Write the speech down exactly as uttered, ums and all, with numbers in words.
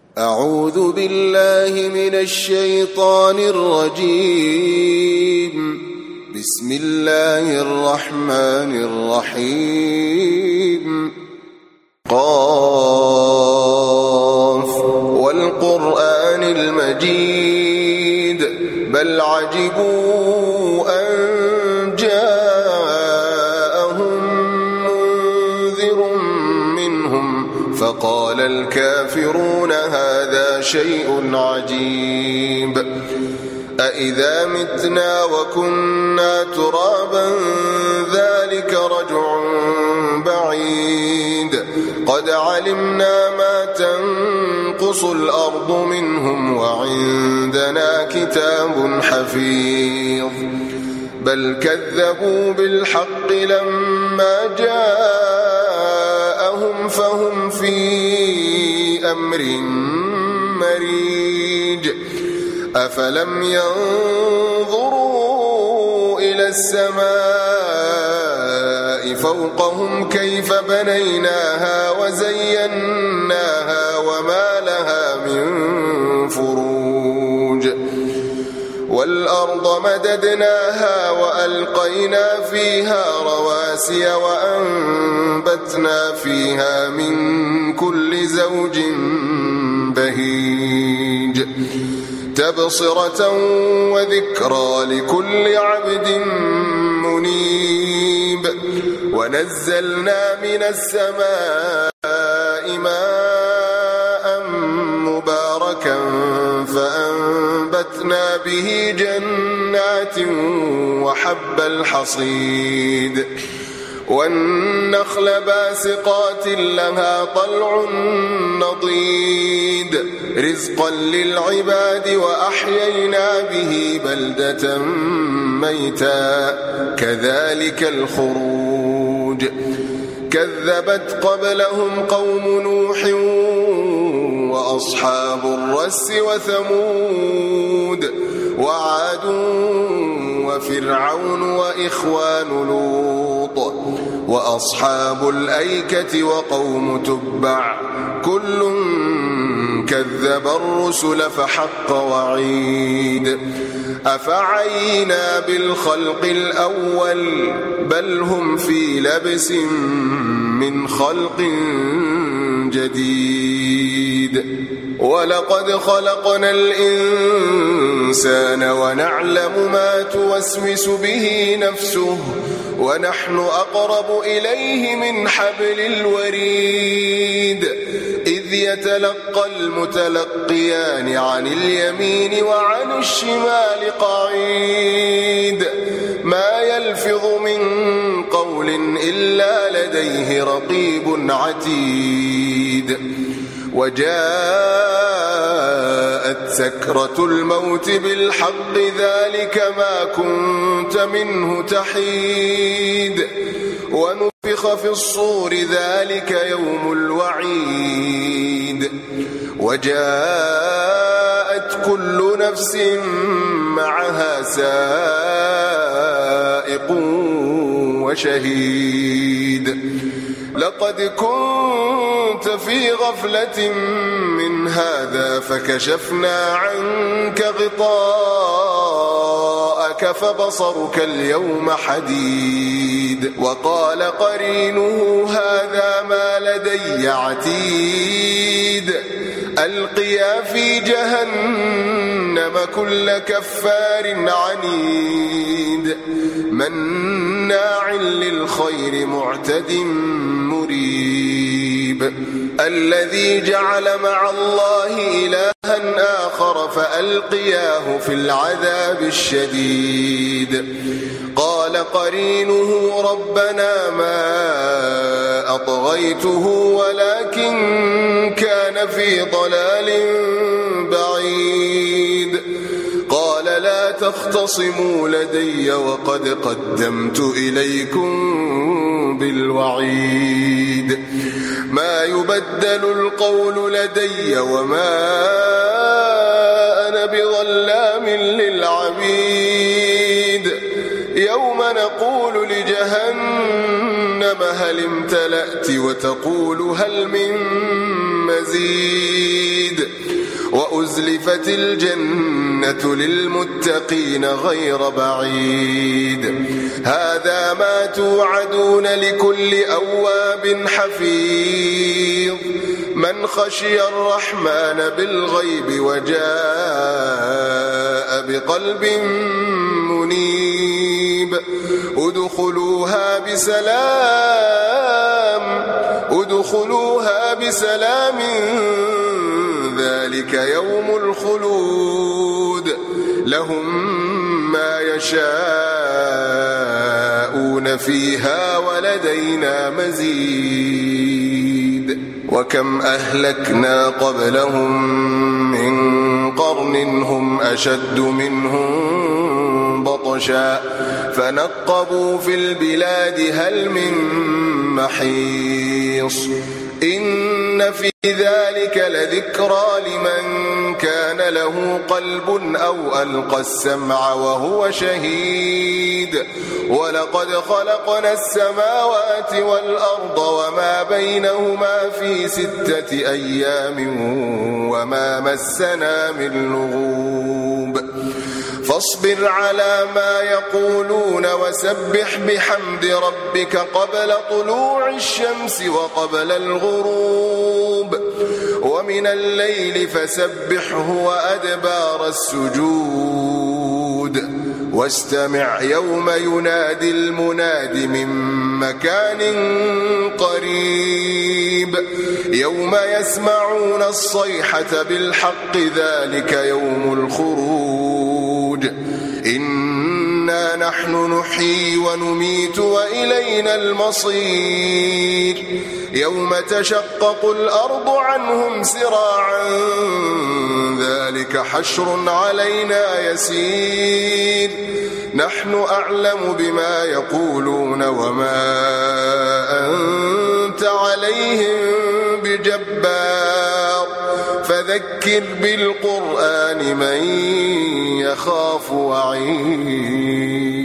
أعوذ بالله من الشيطان الرجيم. بسم الله الرحمن الرحيم. قاف والقرآن المجيد بل عجبوا أن جاءهم منذر منهم فقال الكافرون هذا شيء عجيب. أإذا متنا وكنا ترابا ذلك رجع بعيد قد علمنا ما تنقص الأرض منهم وعندنا كتاب حفيظ بل كذبوا بالحق لما جاءهم فهم في أمر مريج. أفلم ينظروا إلى السماء فوقهم كيف بنيناها وزيناها وما لها من فروج والأرض مددناها وألقينا فيها رواسي وأنبتنا فيها من كل زوج بهيج تبصرة وذكرى لكل عبد منيب. ونزلنا من السماء ماء مباركا فأنبتنا به جنات وحب الحصيد والنخل باسقات لها طلع نضيد رزقا للعباد وأحيينا به بلدة ميتا كذلك الخروج. كذبت قبلهم قوم نوح وأصحاب الرس وثمود وعاد وفرعون وإخوان لوط وأصحاب الأيكة وقوم تبع كل كذب الرسل فحق وعيد. أفعينا بالخلق الأول بل هم في لبس من خلق جديد. ولقد خلقنا الإنسان ونعلم ما توسوس به نفسه ونحن أقرب إليه من حبل الوريد إذ يتلقى المتلقيان عن اليمين وعن الشمال قعيد ما يلفظ من قول إلا لديه رقيب عتيد. وجاءت سكرة الموت بالحق ذلك ما كنت منه تحيد ونفخ في الصور ذلك يوم الوعيد. وجاءت كل نفس معها سائق وشهيد. لقد كنت في غفلة من هذا فكشفنا عنك غطاءك فبصرك اليوم حديد. وقال قرينه هذا ما لدي عتيد. ألقيا في جهنم كل كفار عنيد مناع للخير معتد مريب. الذي جعل مع الله إلها آخر فألقياه في العذاب الشديد. قال قرينه ربنا ما أطغيته ولكن كان في ضلال بعيد. قال لا تختصموا لدي وقد قدمت إليكم بالوعيد. ما يبدل القول لدي وما أنا بظلام للعبيد. يوم نقول لجهنم هل امتلأت وتقول هل من مزيد وأزلفت الجنة للمتقين غير بعيد هذا ما توعدون لكل أواب حفيظ من خشي الرحمن بالغيب وجاء بقلب منيب ادخلوها بسلام ادخلوها بسلام ذلك يوم الخلود لهم ما يشاءون فيها ولدينا مزيد وكم أهلكنا قبلهم من قرن هم أشد منهم بطشا فنقبوا في البلاد هل من محيص إن في ذلك لذكرى لمن كان له قلب أو ألقى السمع وهو شهيد ولقد خلقنا السماوات والأرض وما بينهما في ستة أيام وما مسنا من لغوب فاصبر على ما يقولون وسبح بحمد ربك قبل طلوع الشمس وقبل الغروب ومن الليل فسبحه وأدبار السجود واستمع يوم ينادي المناد من مكان قريب يوم يسمعون الصيحة بالحق ذلك يوم الخروج إنا نحن نحيي ونميت وإلينا المصير يوم تشقق الأرض عنهم سراعا ذلك حشر علينا يسير نحن أعلم بما يقولون وما أنت عليهم بجبار فذكر بالقرآن من يخاف وعيد